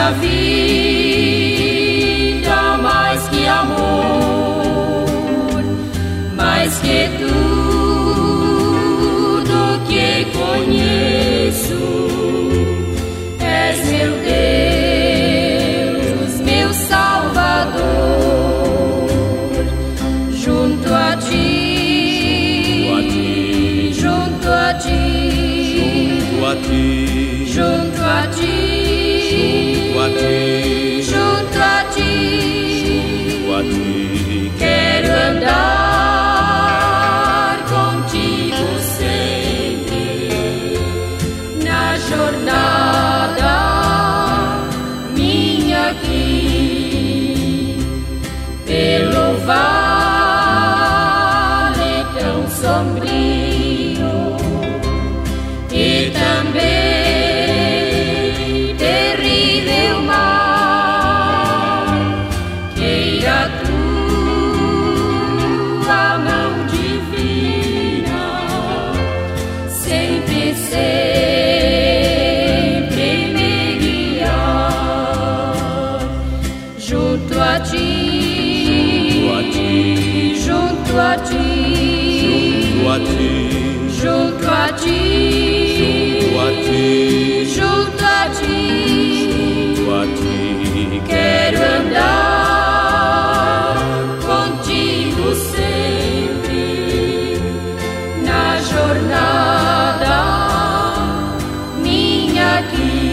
nessa vida mais que amor, mais que tudo que conheço. És meu Deus, meu Salvador. Junto a ti, junto a ti, junto a ti, junto a ti, junto a ti, quero andar contigo sempre na jornada minha aqui pelo vale tão sombrio e também terrível mar, que a tua mão divina sempre, sempre me guiar. Junto a ti, junto a ti, junto a ti, junto a ti, junto a ti, quero andar contigo sempre na jornada minha aqui.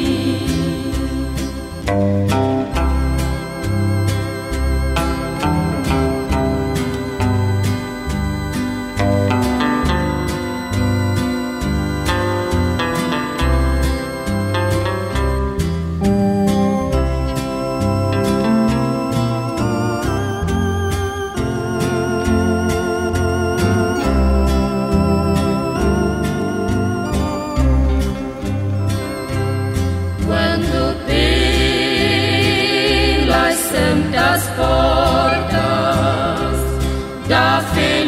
Quando pelas santas portas da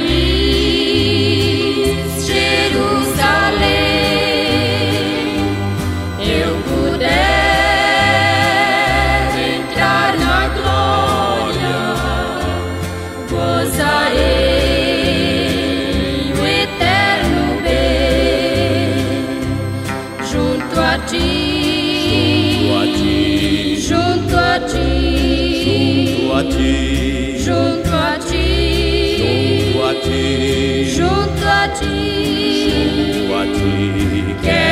feliz Jerusalém eu puder entrar na glória, gozarei o eterno bem. Junto a ti, junto a ti, junto a ti, junto a ti, junto a ti,